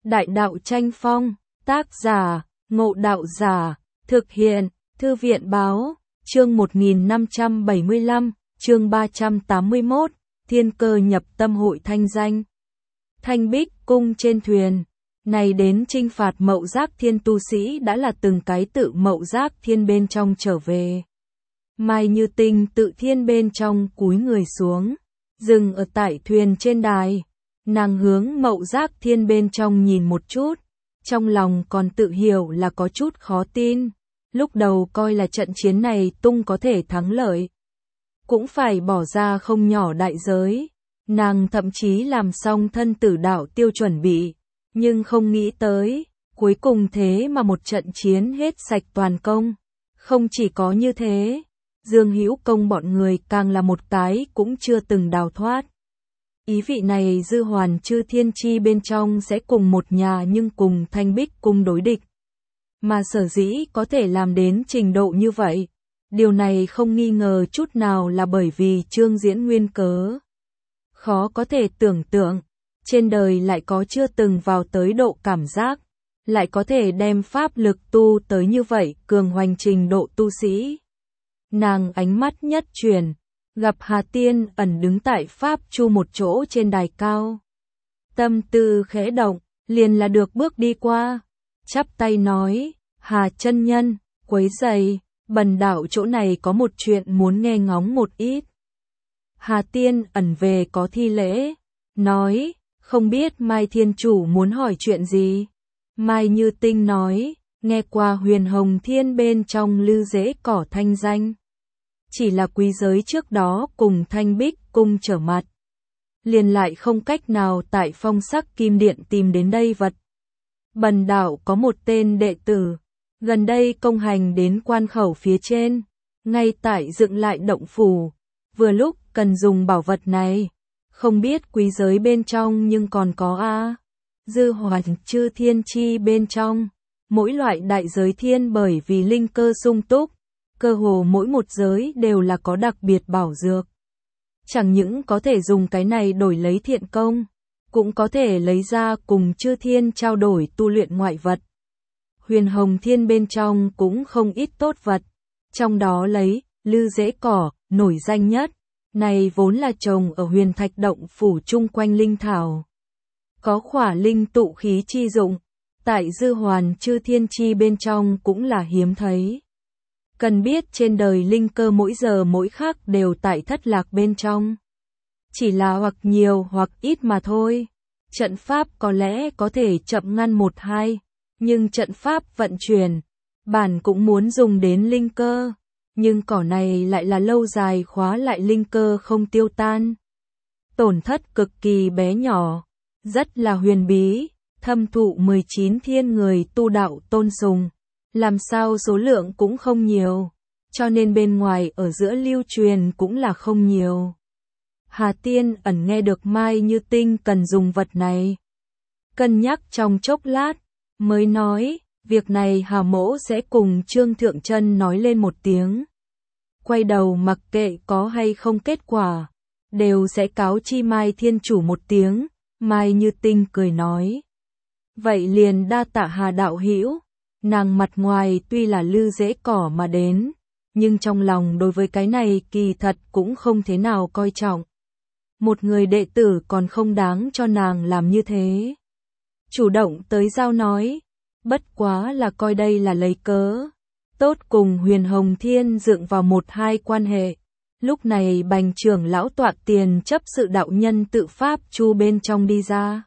Đại đạo tranh phong, tác giả, Ngộ Đạo Giả, thực hiện, Thư viện Báo, chương 1575, chương 381, Thiên Cơ nhập tâm hội thanh danh. Thanh Bích cung trên thuyền, này đến chinh phạt Mậu Giác Thiên tu sĩ đã là từng cái tự Mậu Giác Thiên bên trong trở về. Mai Như Tinh tự thiên bên trong cúi người xuống, dừng ở tại thuyền trên đài. Nàng hướng Mậu Giác Thiên bên trong nhìn một chút, trong lòng còn tự hiểu là có chút khó tin. Lúc đầu coi là trận chiến này tung có thể thắng lợi, cũng phải bỏ ra không nhỏ đại giới. Nàng thậm chí làm xong thân tử đạo tiêu chuẩn bị, nhưng không nghĩ tới, cuối cùng thế mà một trận chiến hết sạch toàn công. Không chỉ có như thế, Dương Hữu Công bọn người càng là một cái cũng chưa từng đào thoát. Ý vị này Dư Hoàn Chư Thiên Chi bên trong sẽ cùng một nhà nhưng cùng Thanh Bích cung đối địch. Mà sở dĩ có thể làm đến trình độ như vậy, điều này không nghi ngờ chút nào là bởi vì Trương Diễn nguyên cớ. Khó có thể tưởng tượng, trên đời lại có chưa từng vào tới độ cảm giác, lại có thể đem pháp lực tu tới như vậy cường hoành trình độ tu sĩ. Nàng ánh mắt nhất chuyển, gặp Hà Tiên ẩn đứng tại Pháp Chu một chỗ trên đài cao. Tâm tư khẽ động, liền là được bước đi qua, chắp tay nói, Hà chân nhân, quấy rầy, bần đạo chỗ này có một chuyện muốn nghe ngóng một ít. Hà Tiên ẩn về có thi lễ, nói, không biết Mai Thiên Chủ muốn hỏi chuyện gì. Mai Như Tinh nói, nghe qua Huyền Hồng Thiên bên trong Lư Dễ Cỏ thanh danh. Chỉ là quý giới trước đó cùng Thanh Bích cung trở mặt, liền lại không cách nào tại Phong Sắc Kim Điện tìm đến đây vật. Bần đạo có một tên đệ tử, gần đây công hành đến quan khẩu phía trên, ngay tại dựng lại động phủ, vừa lúc cần dùng bảo vật này, không biết quý giới bên trong nhưng còn có Dư Hoàn Chư Thiên Chi bên trong, mỗi loại đại giới thiên bởi vì linh cơ sung túc, cơ hồ mỗi một giới đều là có đặc biệt bảo dược. Chẳng những có thể dùng cái này đổi lấy thiện công, cũng có thể lấy ra cùng Chư Thiên trao đổi tu luyện ngoại vật. Huyền Hồng Thiên bên trong cũng không ít tốt vật, trong đó lấy Lư Dễ Cỏ nổi danh nhất, này vốn là trồng ở Huyền Thạch động phủ chung quanh linh thảo. Có khỏa linh tụ khí chi dụng, tại Dư Hoàn Chư Thiên Chi bên trong cũng là hiếm thấy. Cần biết trên đời linh cơ mỗi giờ mỗi khắc đều tại thất lạc bên trong. Chỉ là hoặc nhiều hoặc ít mà thôi. Trận pháp có lẽ có thể chậm ngăn một hai, nhưng trận pháp vận chuyển, bản cũng muốn dùng đến linh cơ. Nhưng cỏ này lại là lâu dài khóa lại linh cơ không tiêu tan. Tổn thất cực kỳ bé nhỏ, rất là huyền bí, thâm thụ 19 thiên người tu đạo tôn sùng. Làm sao số lượng cũng không nhiều, cho nên bên ngoài ở giữa lưu truyền cũng là không nhiều. Hà Tiên ẩn nghe được Mai Như Tinh cần dùng vật này, cân nhắc trong chốc lát, mới nói, việc này Hà mỗ sẽ cùng Trương Thượng Chân nói lên một tiếng. Quay đầu mặc kệ có hay không kết quả, đều sẽ cáo chi Mai Thiên Chủ một tiếng. Mai Như Tinh cười nói, vậy liền đa tạ Hà đạo hữu. Nàng mặt ngoài tuy là Lư Dễ Cỏ mà đến, nhưng trong lòng đối với cái này kỳ thật cũng không thế nào coi trọng. Một người đệ tử còn không đáng cho nàng làm như thế. Chủ động tới giao nói, bất quá là coi đây là lấy cớ. Tốt cùng Huyền Hồng Thiên dựng vào một hai quan hệ. Lúc này Bành trưởng lão tọa tiền chấp sự đạo nhân tự Pháp Chu bên trong đi ra.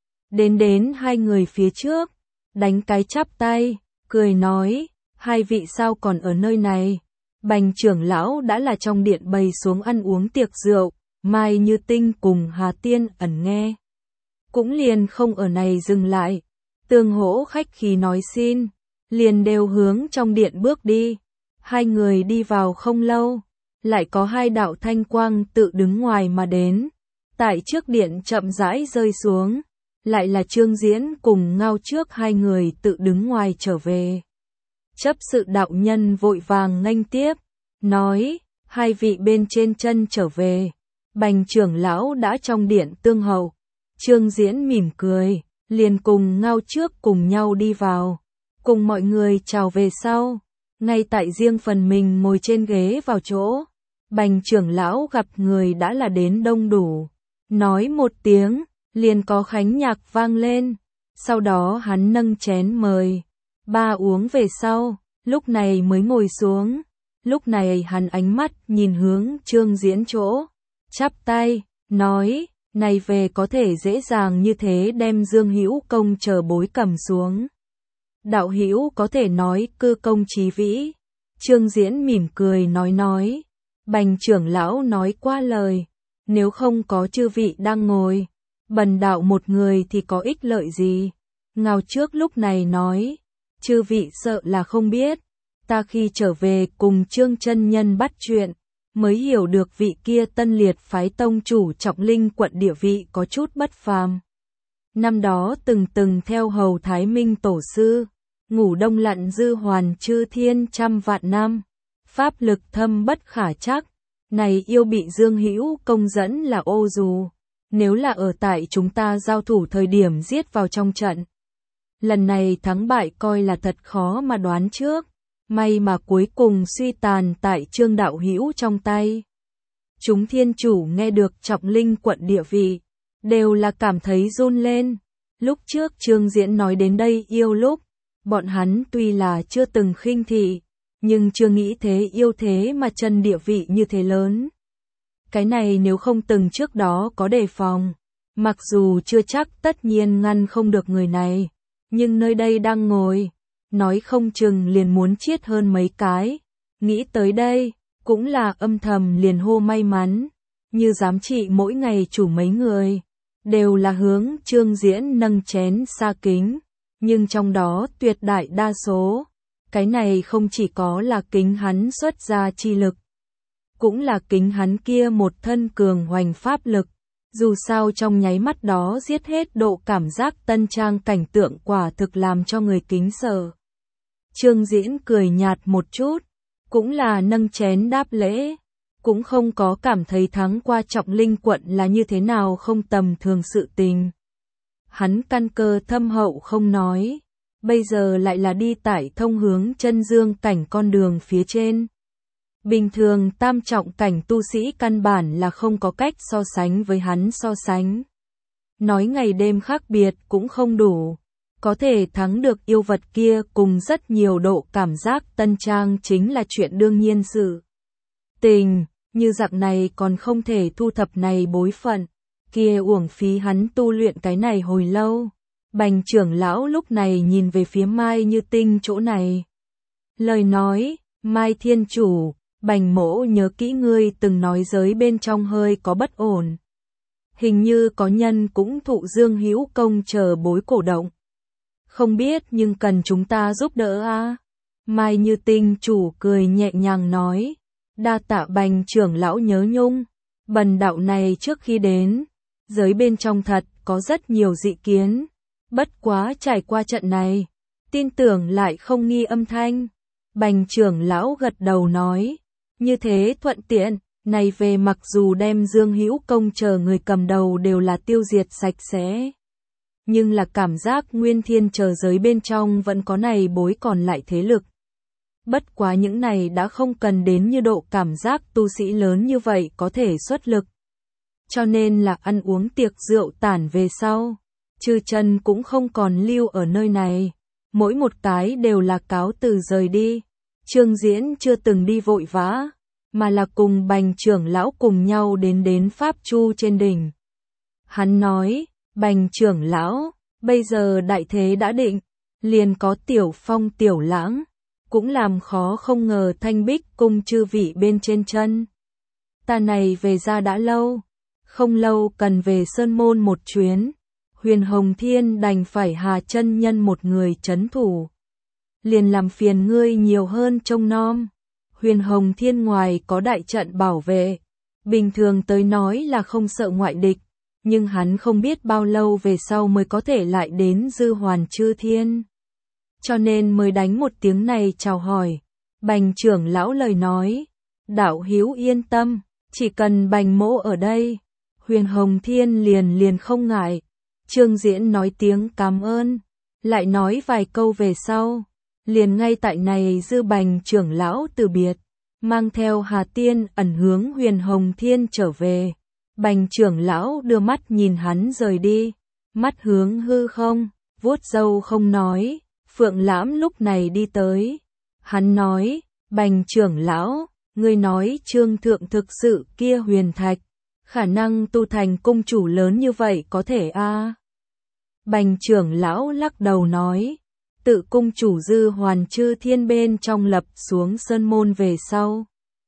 Đến hai người phía trước, đánh cái chắp tay, cười nói, hai vị sao còn ở nơi này. Bành trưởng lão đã là trong điện bày xuống ăn uống tiệc rượu, Mai Như Tinh cùng Hà Tiên ẩn nghe. Cũng liền không ở này dừng lại, tương hỗ khách khí nói xin, liền đều hướng trong điện bước đi. Hai người đi vào không lâu, lại có hai đạo thanh quang tự đứng ngoài mà đến, tại trước điện chậm rãi rơi xuống. Lại là Trương Diễn cùng Ngao trước hai người tự đứng ngoài trở về. Chấp sự đạo nhân vội vàng nghênh tiếp, nói, hai vị bên trên chân trở về. Bành trưởng lão đã trong điện tương hậu. Trương Diễn mỉm cười, liền cùng Ngao trước cùng nhau đi vào, cùng mọi người chào về sau, ngay tại riêng phần mình ngồi trên ghế vào chỗ. Bành trưởng lão gặp người đã là đến đông đủ, nói một tiếng, liền có khánh nhạc vang lên, sau đó hắn nâng chén mời, ba uống về sau, lúc này mới ngồi xuống, lúc này hắn ánh mắt nhìn hướng Trương Diễn chỗ, chắp tay, nói, này về có thể dễ dàng như thế đem Dương Hữu Công chờ bối cầm xuống. Đạo hữu có thể nói cư công chí vĩ. Trương Diễn mỉm cười nói, Bành trưởng lão nói qua lời, nếu không có chư vị đang ngồi, bần đạo một người thì có ích lợi gì. Ngao trước lúc này nói, chư vị sợ là không biết, ta khi trở về cùng Trương chân nhân bắt chuyện, mới hiểu được vị kia Tân Liệt phái tông chủ Trọng Linh quận địa vị có chút bất phàm. Năm đó từng theo hầu Thái Minh tổ sư, ngủ đông lặn dư hoàn chư thiên trăm vạn năm, pháp lực thâm bất khả trắc, này yêu bị Dương Hữu Công dẫn là ô dù, nếu là ở tại chúng ta giao thủ thời điểm giết vào trong trận. Lần này thắng bại coi là thật khó mà đoán trước, may mà cuối cùng suy tàn tại Trương đạo hữu trong tay. Chúng thiên chủ nghe được Trọng Linh quận địa vị, đều là cảm thấy run lên. Lúc trước Trương Diễn nói đến đây yêu lúc, bọn hắn tuy là chưa từng khinh thị, nhưng chưa nghĩ thế yêu thế mà chân địa vị như thế lớn. Cái này nếu không từng trước đó có đề phòng, mặc dù chưa chắc tất nhiên ngăn không được người này, nhưng nơi đây đang ngồi, nói không chừng liền muốn chiết hơn mấy cái. Nghĩ tới đây, cũng là âm thầm liền hô may mắn, như giám trị mỗi ngày chủ mấy người, đều là hướng Trương Diễn nâng chén xa kính, nhưng trong đó tuyệt đại đa số, cái này không chỉ có là kính hắn xuất ra chi lực, cũng là kính hắn kia một thân cường hoành pháp lực, dù sao trong nháy mắt đó giết hết độ cảm giác tân trang cảnh tượng quả thực làm cho người kính sợ. Trương Diễn cười nhạt một chút, cũng là nâng chén đáp lễ, cũng không có cảm thấy thắng qua Trọng Linh quận là như thế nào không tầm thường sự tình. Hắn căn cơ thâm hậu không nói, bây giờ lại là đi tải thông hướng chân dương cảnh con đường phía trên. Bình thường tam trọng cảnh tu sĩ căn bản là không có cách so sánh với hắn so sánh. Nói ngày đêm khác biệt cũng không đủ, có thể thắng được yêu vật kia cùng rất nhiều độ cảm giác tân trang chính là chuyện đương nhiên sự tình, như dạng này còn không thể thu thập này bối phận, kia uổng phí hắn tu luyện cái này hồi lâu. Bành trưởng lão lúc này nhìn về phía Mai Như Tinh chỗ này. Lời nói, Mai Thiên Chủ, Bành mỗ nhớ kỹ ngươi từng nói giới bên trong hơi có bất ổn. Hình như có nhân cũng thụ Dương Hữu Công chờ bối cổ động. Không biết nhưng cần chúng ta giúp đỡ à? Mai Như Tinh chủ cười nhẹ nhàng nói. Đa tạ Bành trưởng lão nhớ nhung. Bần đạo này trước khi đến, giới bên trong thật có rất nhiều dị kiến. Bất quá trải qua trận này, tin tưởng lại không nghi âm thanh. Bành trưởng lão gật đầu nói. Như thế thuận tiện, này về mặc dù đem Dương Hữu Công chờ người cầm đầu đều là tiêu diệt sạch sẽ. Nhưng là cảm giác nguyên thiên chờ giới bên trong vẫn có này bối còn lại thế lực. Bất quá những này đã không cần đến như độ cảm giác tu sĩ lớn như vậy có thể xuất lực. Cho nên là ăn uống tiệc rượu tản về sau, Trư Chân cũng không còn lưu ở nơi này. Mỗi một cái đều là cáo từ rời đi. Trương Diễn chưa từng đi vội vã, mà là cùng Bành trưởng lão cùng nhau đến Pháp Chu trên đỉnh. Hắn nói, Bành trưởng lão, bây giờ đại thế đã định, liền có Tiểu Phong Tiểu Lãng, cũng làm khó không ngờ Thanh Bích cung chư vị bên trên chân. Ta này về ra đã lâu, không lâu cần về Sơn Môn một chuyến, Huyền Hồng Thiên đành phải Hà chân nhân một người trấn thủ. Liền làm phiền ngươi nhiều hơn trông nom. Huyền Hồng Thiên ngoài có đại trận bảo vệ, bình thường tới nói là không sợ ngoại địch, nhưng hắn không biết bao lâu về sau mới có thể lại đến Dư Hoàn Chư Thiên. Cho nên mới đánh một tiếng này chào hỏi. Bành trưởng lão lời nói, đạo hữu yên tâm, chỉ cần Bành mỗ ở đây, Huyền Hồng Thiên liền không ngại. Trương Diễn nói tiếng cảm ơn, lại nói vài câu về sau. Liền ngay tại này Dư Bành trưởng lão từ biệt, mang theo Hà Tiên ẩn hướng Huyền Hồng Thiên trở về. Bành trưởng lão đưa mắt nhìn hắn rời đi, mắt hướng hư không, vuốt râu không nói. Phượng Lãm lúc này đi tới. Hắn nói, Bành trưởng lão, ngươi nói Trương Thượng thực sự kia huyền thạch, khả năng tu thành cung chủ lớn như vậy có thể a? Bành trưởng lão lắc đầu nói, tự cung chủ Dư Hoàn Chư Thiên bên trong lập xuống sơn môn về sau.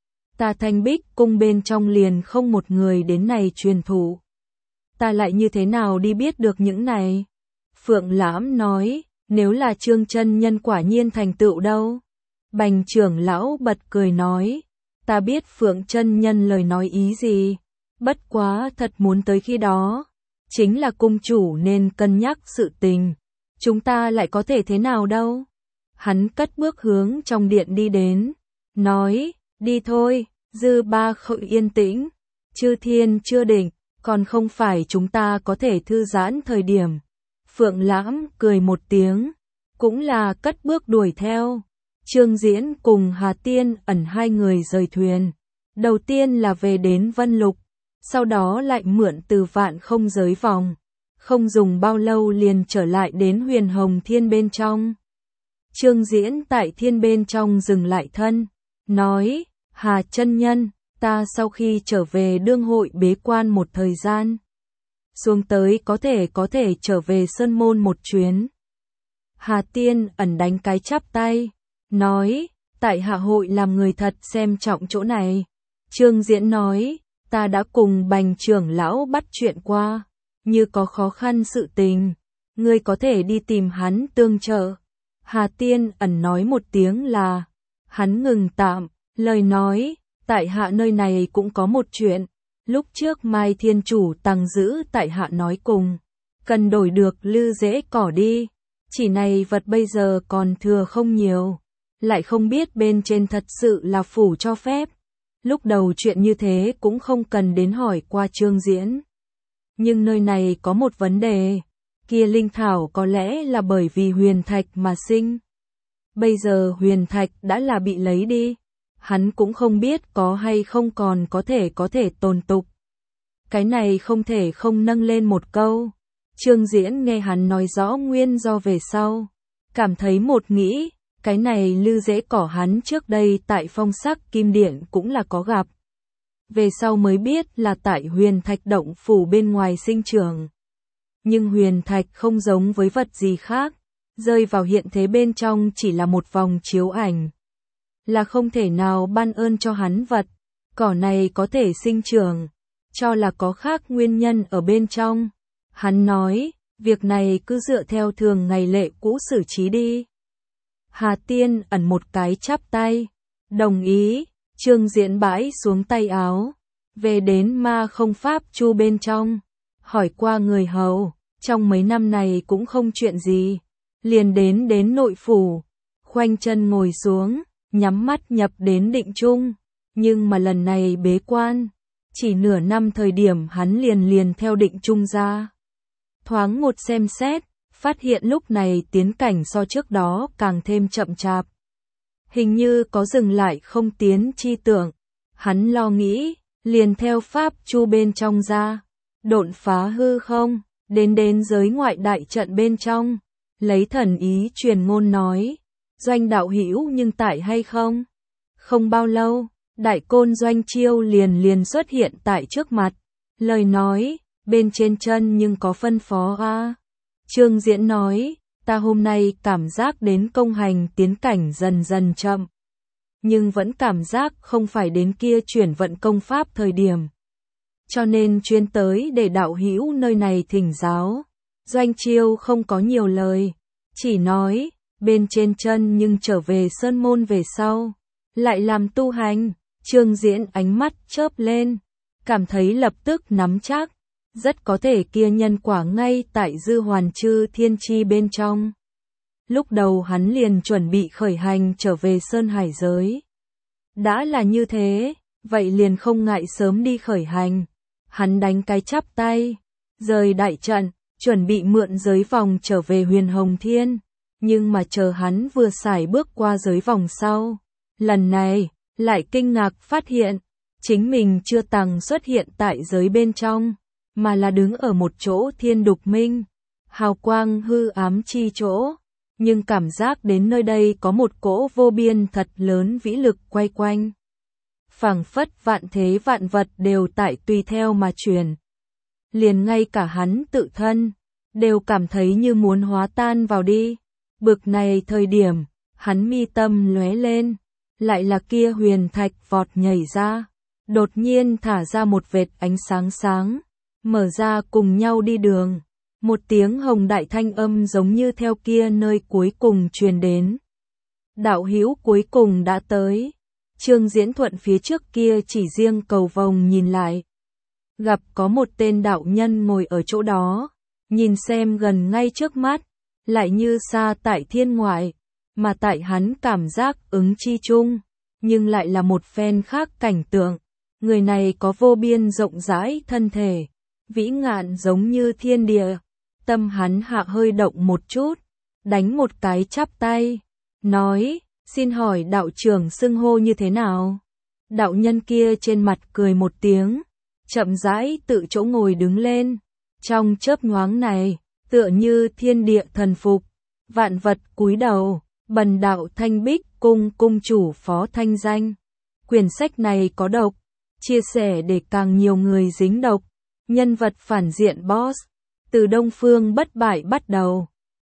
Ta Thanh Bích cung bên trong liền không một người đến này truyền thụ. Ta lại như thế nào đi biết được những này? Phượng Lãm nói, nếu là Trương chân nhân quả nhiên thành tựu đâu? Bành trưởng lão bật cười nói, ta biết Phượng chân nhân lời nói ý gì, bất quá thật muốn tới khi đó, chính là cung chủ nên cân nhắc sự tình, chúng ta lại có thể thế nào đâu? Hắn cất bước hướng trong điện đi đến, nói, đi thôi, Dư Ba Khẩu yên tĩnh, Chư Thiên chưa định, còn không phải chúng ta có thể thư giãn thời điểm. Phượng Lãm cười một tiếng, cũng là cất bước đuổi theo. Trương Diễn cùng Hà Tiên ẩn hai người rời thuyền. Đầu tiên là về đến Vân Lục, sau đó lại mượn từ Vạn Không giới vòng. Không dùng bao lâu liền trở lại đến Huyền Hồng Thiên bên trong. Trương Diễn tại thiên bên trong dừng lại thân, nói, Hà chân nhân, ta sau khi trở về đương hội bế quan một thời gian. Xuống tới có thể trở về Sơn Môn một chuyến. Hà Tiên ẩn đánh cái chắp tay, nói, tại hạ hội làm người thật xem trọng chỗ này. Trương Diễn nói, ta đã cùng Bành trưởng lão bắt chuyện qua, như có khó khăn sự tình, ngươi có thể đi tìm hắn tương trợ. Hà Tiên ẩn nói một tiếng là, hắn ngừng tạm, lời nói, tại hạ nơi này cũng có một chuyện. Lúc trước Mai Thiên Chủ Tằng giữ tại hạ nói cùng, cần đổi được Lư Dễ Cỏ đi, chỉ này vật bây giờ còn thừa không nhiều, lại không biết bên trên thật sự là phủ cho phép. Lúc đầu chuyện như thế cũng không cần đến hỏi qua Trương Diễn. Nhưng nơi này có một vấn đề, kia linh thảo có lẽ là bởi vì huyền thạch mà sinh. Bây giờ huyền thạch đã là bị lấy đi, hắn cũng không biết có hay không còn có thể tồn tục. Cái này không thể không nâng lên một câu. Trương Diễn nghe hắn nói rõ nguyên do về sau, cảm thấy một nghĩ, cái này Lư Dễ Cỏ hắn trước đây tại Phong Sắc Kim Điện cũng là có gặp. Về sau mới biết là tại huyền thạch động phủ bên ngoài sinh trưởng. Nhưng huyền thạch không giống với vật gì khác, rơi vào hiện thế bên trong chỉ là một vòng chiếu ảnh. Là không thể nào ban ơn cho hắn vật, cỏ này có thể sinh trưởng, cho là có khác nguyên nhân ở bên trong. Hắn nói, việc này cứ dựa theo thường ngày lệ cũ xử trí đi. Hà Tiên ẩn một cái chắp tay, đồng ý. Trương Diễn bãi xuống tay áo, về đến Ma Không Pháp Chu bên trong, hỏi qua người hầu, trong mấy năm này cũng không chuyện gì, liền đến nội phủ, khoanh chân ngồi xuống, nhắm mắt nhập đến định chung, nhưng mà lần này bế quan, chỉ nửa năm thời điểm hắn liền theo định chung ra. Thoáng một xem xét, phát hiện lúc này tiến cảnh so trước đó càng thêm chậm chạp. Hình như có dừng lại không tiến chi tưởng, hắn lo nghĩ, liền theo pháp chu bên trong ra, độn phá hư không, đến giới ngoại đại trận bên trong, lấy thần ý truyền ngôn nói, Doanh đạo hữu nhưng tại hay không? Không bao lâu, Đại Côn Doanh Chiêu liền xuất hiện tại trước mặt, lời nói, bên trên chân nhưng có phân phó a. Trương Diễn nói, ta hôm nay cảm giác đến công hành tiến cảnh dần dần chậm, nhưng vẫn cảm giác không phải đến kia chuyển vận công pháp thời điểm. Cho nên chuyên tới để đạo hữu nơi này thỉnh giáo. Doanh Chiêu không có nhiều lời, chỉ nói, bên trên chân nhưng trở về sơn môn về sau, lại làm tu hành. Trương Diễn ánh mắt chớp lên, cảm thấy lập tức nắm chắc, rất có thể kia nhân quả ngay tại Dư Hoàn Chư Thiên chi bên trong. Lúc đầu hắn liền chuẩn bị khởi hành trở về Sơn Hải giới. Đã là như thế, vậy liền không ngại sớm đi khởi hành. Hắn đánh cái chắp tay, rời đại trận, chuẩn bị mượn giới vòng trở về Huyền Hồng Thiên, nhưng mà chờ hắn vừa sải bước qua giới vòng sau, lần này lại kinh ngạc phát hiện, chính mình chưa từng xuất hiện tại giới bên trong, mà là đứng ở một chỗ thiên đục minh, hào quang hư ám chi chỗ, nhưng cảm giác đến nơi đây có một cỗ vô biên thật lớn vĩ lực quay quanh. Phảng phất vạn thế vạn vật đều tại tùy theo mà chuyển. Liền ngay cả hắn tự thân, đều cảm thấy như muốn hóa tan vào đi. Bực này thời điểm, hắn mi tâm lóe lên, lại là kia huyền thạch vọt nhảy ra, đột nhiên thả ra một vệt ánh sáng sáng, mở ra cùng nhau đi đường. Một tiếng hồng đại thanh âm giống như theo kia nơi cuối cùng truyền đến. Đạo hữu cuối cùng đã tới. Trương Diễn Thuận phía trước kia chỉ riêng cầu vồng nhìn lại. Gặp có một tên đạo nhân ngồi ở chỗ đó, nhìn xem gần ngay trước mắt, lại như xa tại thiên ngoại, mà tại hắn cảm giác ứng chi chung, nhưng lại là một phen khác cảnh tượng. Người này có vô biên rộng rãi thân thể, vĩ ngạn giống như thiên địa. Tâm hắn hạ hơi động một chút, đánh một cái chắp tay, nói, xin hỏi đạo trưởng xưng hô như thế nào? Đạo nhân kia trên mặt cười một tiếng, chậm rãi tự chỗ ngồi đứng lên, trong chớp nhoáng này, tựa như thiên địa thần phục, vạn vật cúi đầu, bần đạo Thanh Bích cung cung chủ phó thanh danh. Quyển sách này có độc, chia sẻ để càng nhiều người dính độc, nhân vật phản diện boss. Từ Đông Phương bất bại bắt đầu,